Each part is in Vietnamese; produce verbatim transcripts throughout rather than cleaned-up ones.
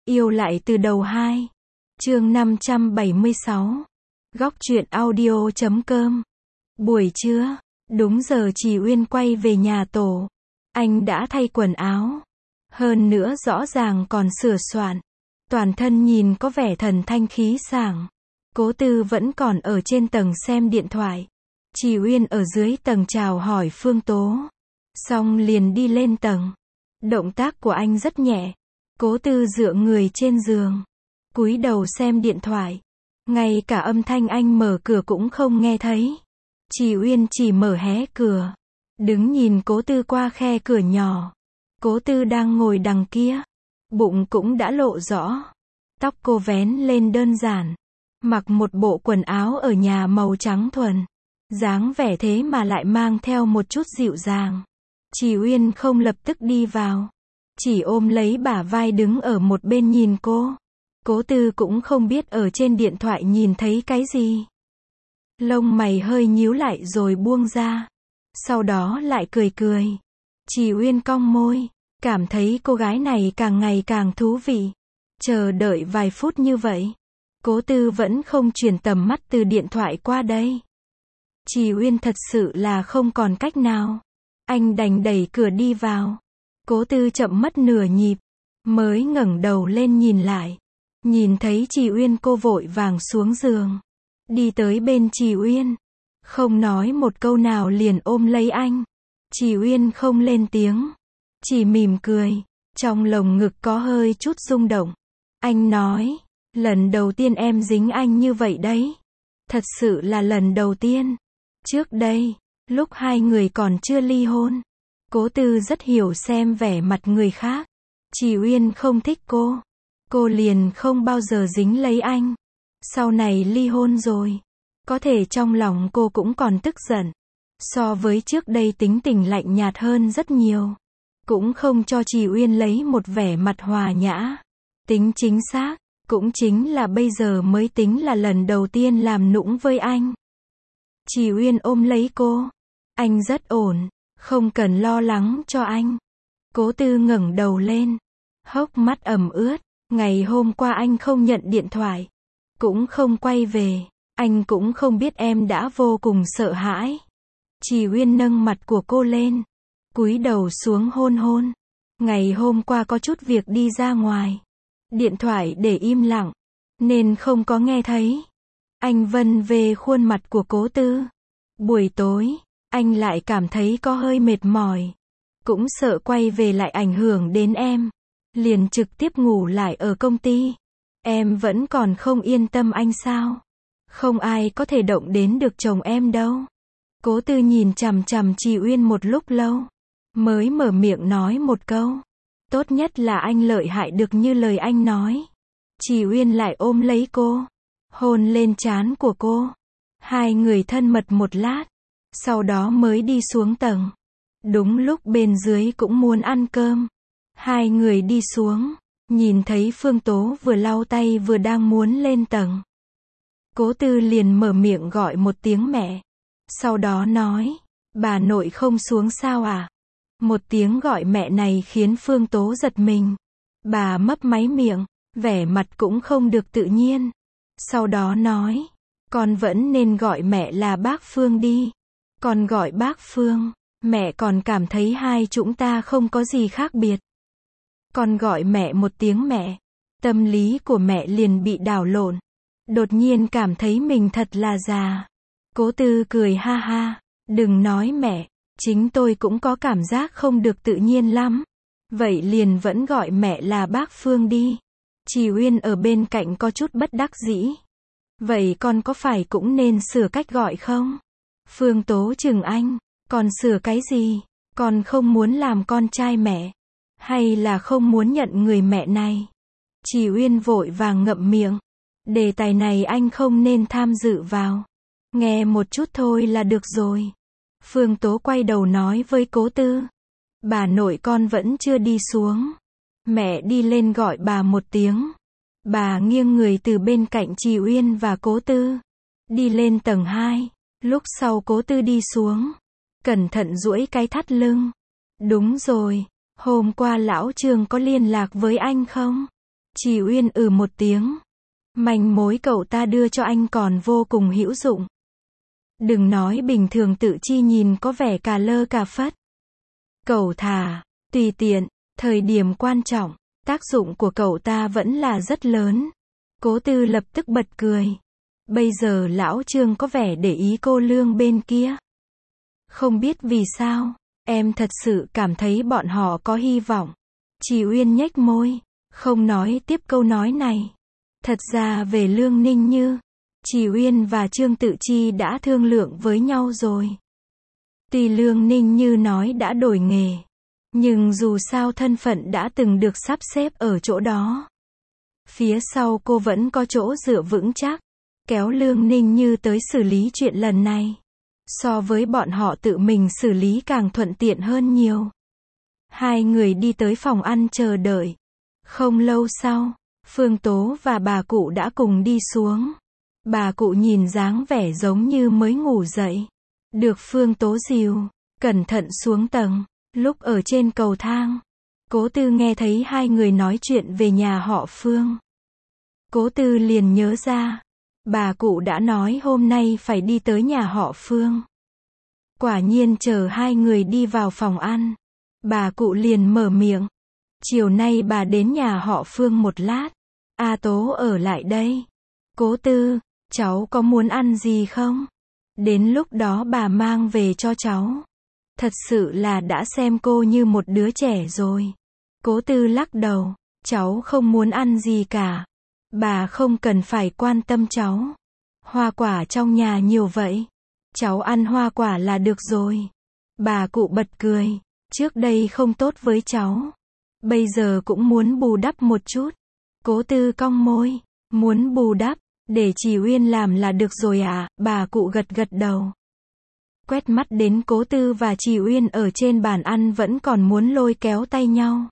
Yêu lại từ đầu hai. Chương năm trăm bảy mươi sáu. Góc truyện audio chấm com. Buổi trưa, đúng giờ Trì Uyên quay về nhà tổ. Anh đã thay quần áo. Hơn nữa rõ ràng còn sửa soạn. Toàn thân nhìn có vẻ thần thanh khí sảng. Cố Tư vẫn còn ở trên tầng xem điện thoại. Trì Uyên ở dưới tầng chào hỏi Phương Tố. Xong liền đi lên tầng. Động tác của anh rất nhẹ. Cố Tư dựa người trên giường, cúi đầu xem điện thoại. Ngay cả âm thanh anh mở cửa cũng không nghe thấy. Trì Uyên chỉ mở hé cửa, đứng nhìn Cố Tư qua khe cửa nhỏ. Cố Tư đang ngồi đằng kia, bụng cũng đã lộ rõ. Tóc cô vén lên đơn giản, mặc một bộ quần áo ở nhà màu trắng thuần. Dáng vẻ thế mà lại mang theo một chút dịu dàng. Trì Uyên không lập tức đi vào, chỉ ôm lấy bả vai đứng ở một bên nhìn cô. Cố Tư cũng không biết ở trên điện thoại nhìn thấy cái gì. Lông mày hơi nhíu lại rồi buông ra. Sau đó lại cười cười. Trì Uyên cong môi, cảm thấy cô gái này càng ngày càng thú vị. Chờ đợi vài phút như vậy, Cố Tư vẫn không chuyển tầm mắt từ điện thoại qua đây. Trì Uyên thật sự là không còn cách nào. Anh đành đẩy cửa đi vào. Cố Tư chậm mất nửa nhịp, mới ngẩng đầu lên nhìn lại. Nhìn thấy Trì Uyên, cô vội vàng xuống giường, đi tới bên Trì Uyên, không nói một câu nào liền ôm lấy anh. Trì Uyên không lên tiếng, chỉ mỉm cười, trong lồng ngực có hơi chút rung động. Anh nói, lần đầu tiên em dính anh như vậy đấy. Thật sự là lần đầu tiên. Trước đây, lúc hai người còn chưa ly hôn, Cố Tư rất hiểu xem vẻ mặt người khác. Trì Uyên không thích cô, cô liền không bao giờ dính lấy anh. Sau này ly hôn rồi, có thể trong lòng cô cũng còn tức giận. So với trước đây tính tình lạnh nhạt hơn rất nhiều. Cũng không cho Trì Uyên lấy một vẻ mặt hòa nhã. Tính chính xác, cũng chính là bây giờ mới tính là lần đầu tiên làm nũng với anh. Trì Uyên ôm lấy cô. Anh rất ổn, không cần lo lắng cho anh. Cố Tư ngẩng đầu lên, hốc mắt ẩm ướt. Ngày hôm qua anh không nhận điện thoại, cũng không quay về. Anh cũng không biết em đã vô cùng sợ hãi. Trì Uyên nâng mặt của cô lên, cúi đầu xuống hôn hôn. Ngày hôm qua có chút việc đi ra ngoài, điện thoại để im lặng, nên không có nghe thấy. Anh vân về khuôn mặt của Cố Tư. Buổi tối, anh lại cảm thấy có hơi mệt mỏi. Cũng sợ quay về lại ảnh hưởng đến em. Liền trực tiếp ngủ lại ở công ty. Em vẫn còn không yên tâm anh sao? Không ai có thể động đến được chồng em đâu. Cố Tư nhìn chằm chằm Trì Uyên một lúc lâu, mới mở miệng nói một câu. Tốt nhất là anh lợi hại được như lời anh nói. Trì Uyên lại ôm lấy cô, hôn lên trán của cô. Hai người thân mật một lát, sau đó mới đi xuống tầng. Đúng lúc bên dưới cũng muốn ăn cơm. Hai người đi xuống, nhìn thấy Phương Tố vừa lau tay vừa đang muốn lên tầng. Cố Tư liền mở miệng gọi một tiếng mẹ. Sau đó nói, bà nội không xuống sao à? Một tiếng gọi mẹ này khiến Phương Tố giật mình. Bà mấp máy miệng, vẻ mặt cũng không được tự nhiên. Sau đó nói, con vẫn nên gọi mẹ là bác Phương đi. Con gọi bác Phương, mẹ còn cảm thấy hai chúng ta không có gì khác biệt. Con gọi mẹ một tiếng mẹ, tâm lý của mẹ liền bị đảo lộn. Đột nhiên cảm thấy mình thật là già. Cố Tư cười ha ha, đừng nói mẹ, chính tôi cũng có cảm giác không được tự nhiên lắm. Vậy liền vẫn gọi mẹ là bác Phương đi. Trì Uyên ở bên cạnh có chút bất đắc dĩ. Vậy con có phải cũng nên sửa cách gọi không? Phương Tố chừng anh, con sửa cái gì? Con không muốn làm con trai mẹ, hay là không muốn nhận người mẹ này? Trì Uyên vội vàng ngậm miệng. Đề tài này anh không nên tham dự vào. Nghe một chút thôi là được rồi. Phương Tố quay đầu nói với Cố Tư. Bà nội con vẫn chưa đi xuống. Mẹ đi lên gọi bà một tiếng. Bà nghiêng người từ bên cạnh Trì Uyên và Cố Tư, đi lên tầng hai. Lúc sau Cố Tư đi xuống, cẩn thận duỗi cái thắt lưng. Đúng rồi, hôm qua lão Trương có liên lạc với anh không? Trì Uyên ừ một tiếng. Manh mối cậu ta đưa cho anh còn vô cùng hữu dụng. Đừng nói bình thường Tự Chi nhìn có vẻ cà lơ cà phất. Cẩu thả, tùy tiện, thời điểm quan trọng, tác dụng của cậu ta vẫn là rất lớn. Cố Tư lập tức bật cười. Bây giờ lão Trương có vẻ để ý cô Lương bên kia. Không biết vì sao, em thật sự cảm thấy bọn họ có hy vọng. Trì Uyên nhếch môi, không nói tiếp câu nói này. Thật ra về Lương Ninh Như, Trì Uyên và Trương Tự Chi đã thương lượng với nhau rồi. Tuy Lương Ninh Như nói đã đổi nghề, nhưng dù sao thân phận đã từng được sắp xếp ở chỗ đó. Phía sau cô vẫn có chỗ dựa vững chắc, kéo Lương Ninh Như tới xử lý chuyện lần này. So với bọn họ tự mình xử lý càng thuận tiện hơn nhiều. Hai người đi tới phòng ăn chờ đợi. Không lâu sau, Phương Tố và bà cụ đã cùng đi xuống. Bà cụ nhìn dáng vẻ giống như mới ngủ dậy. Được Phương Tố dìu, cẩn thận xuống tầng. Lúc ở trên cầu thang, Cố Tư nghe thấy hai người nói chuyện về nhà họ Phương. Cố Tư liền nhớ ra, bà cụ đã nói hôm nay phải đi tới nhà họ Phương. Quả nhiên chờ hai người đi vào phòng ăn, bà cụ liền mở miệng. Chiều nay bà đến nhà họ Phương một lát. A Tố ở lại đây. Cố Tư, cháu có muốn ăn gì không? Đến lúc đó bà mang về cho cháu. Thật sự là đã xem cô như một đứa trẻ rồi. Cố Tư lắc đầu, cháu không muốn ăn gì cả. Bà không cần phải quan tâm cháu. Hoa quả trong nhà nhiều vậy. Cháu ăn hoa quả là được rồi. Bà cụ bật cười, trước đây không tốt với cháu. Bây giờ cũng muốn bù đắp một chút. Cố Tư cong môi, muốn bù đắp, để Trì Uyên làm là được rồi à, bà cụ gật gật đầu. Quét mắt đến Cố Tư và Trì Uyên ở trên bàn ăn vẫn còn muốn lôi kéo tay nhau.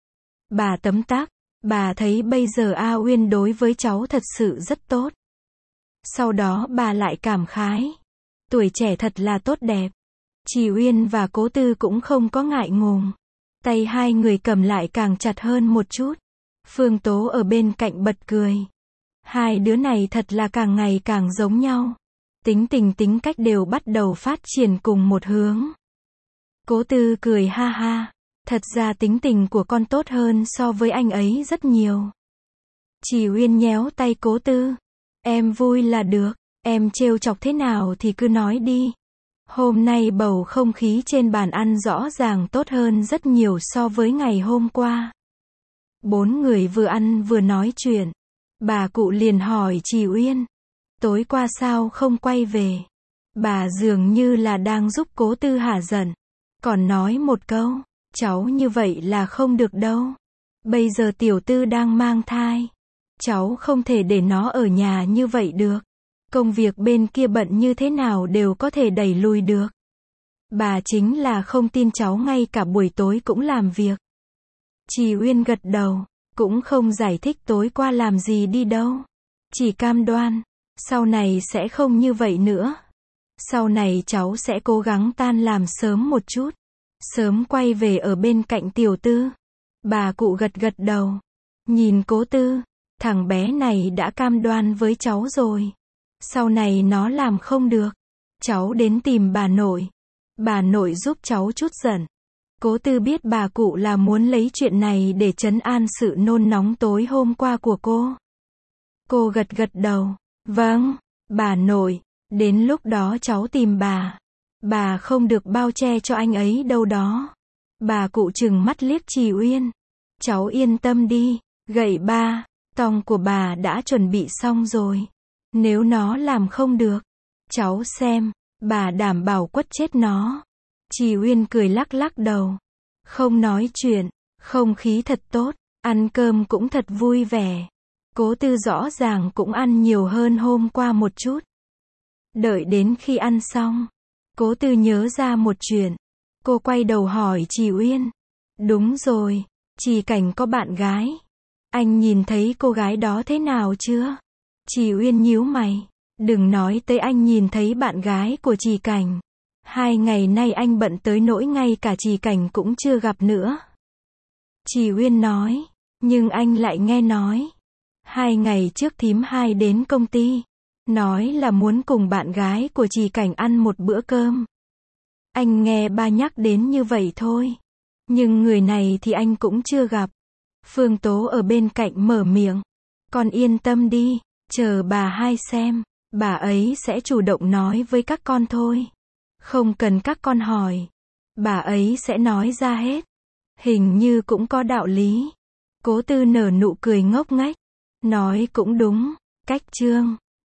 Bà tấm tắc, bà thấy bây giờ A Uyên đối với cháu thật sự rất tốt. Sau đó bà lại cảm khái, tuổi trẻ thật là tốt đẹp. Trì Uyên và Cố Tư cũng không có ngại ngùng. Tay hai người cầm lại càng chặt hơn một chút. Phương Tố ở bên cạnh bật cười. Hai đứa này thật là càng ngày càng giống nhau. Tính tình tính cách đều bắt đầu phát triển cùng một hướng. Cố Tư cười ha ha. Thật ra tính tình của con tốt hơn so với anh ấy rất nhiều. Trì Uyên nhéo tay Cố Tư. Em vui là được. Em trêu chọc thế nào thì cứ nói đi. Hôm nay bầu không khí trên bàn ăn rõ ràng tốt hơn rất nhiều so với ngày hôm qua. Bốn người vừa ăn vừa nói chuyện. Bà cụ liền hỏi Trì Uyên. Tối qua sao không quay về? Bà dường như là đang giúp Cố Tư hả giận. Còn nói một câu, cháu như vậy là không được đâu. Bây giờ tiểu tư đang mang thai. Cháu không thể để nó ở nhà như vậy được. Công việc bên kia bận như thế nào đều có thể đẩy lùi được. Bà chính là không tin cháu ngay cả buổi tối cũng làm việc. Trì Uyên gật đầu, cũng không giải thích tối qua làm gì đi đâu. Chỉ cam đoan, sau này sẽ không như vậy nữa. Sau này cháu sẽ cố gắng tan làm sớm một chút. Sớm quay về ở bên cạnh tiểu tư. Bà cụ gật gật đầu. Nhìn Cố Tư, thằng bé này đã cam đoan với cháu rồi. Sau này nó làm không được, cháu đến tìm bà nội. Bà nội giúp cháu chút giận. Cố Tư biết bà cụ là muốn lấy chuyện này để trấn an sự nôn nóng tối hôm qua của cô. Cô gật gật đầu. Vâng, bà nội, đến lúc đó cháu tìm bà. Bà không được bao che cho anh ấy đâu đó. Bà cụ trừng mắt liếc Trì Uyên. Cháu yên tâm đi, gậy ba, tong của bà đã chuẩn bị xong rồi. Nếu nó làm không được, cháu xem, bà đảm bảo quất chết nó. Trì Uyên cười lắc lắc đầu. Không nói chuyện, không khí thật tốt, ăn cơm cũng thật vui vẻ. Cố Tư rõ ràng cũng ăn nhiều hơn hôm qua một chút. Đợi đến khi ăn xong, Cố Tư nhớ ra một chuyện. Cô quay đầu hỏi Trì Uyên. Đúng rồi, Trì Cảnh có bạn gái. Anh nhìn thấy cô gái đó thế nào chưa? Trì Uyên nhíu mày. Đừng nói tới anh nhìn thấy bạn gái của Trì Cảnh. Hai ngày nay anh bận tới nỗi ngay cả Trì Cảnh cũng chưa gặp nữa. Trì Uyên nói. Nhưng anh lại nghe nói, hai ngày trước thím hai đến công ty, nói là muốn cùng bạn gái của chị Cảnh ăn một bữa cơm. Anh nghe ba nhắc đến như vậy thôi. Nhưng người này thì anh cũng chưa gặp. Phương Tố ở bên cạnh mở miệng. Con yên tâm đi, chờ bà hai xem, bà ấy sẽ chủ động nói với các con thôi. Không cần các con hỏi, bà ấy sẽ nói ra hết. Hình như cũng có đạo lý. Cố Tư nở nụ cười ngốc nghếch, nói cũng đúng, cách Trương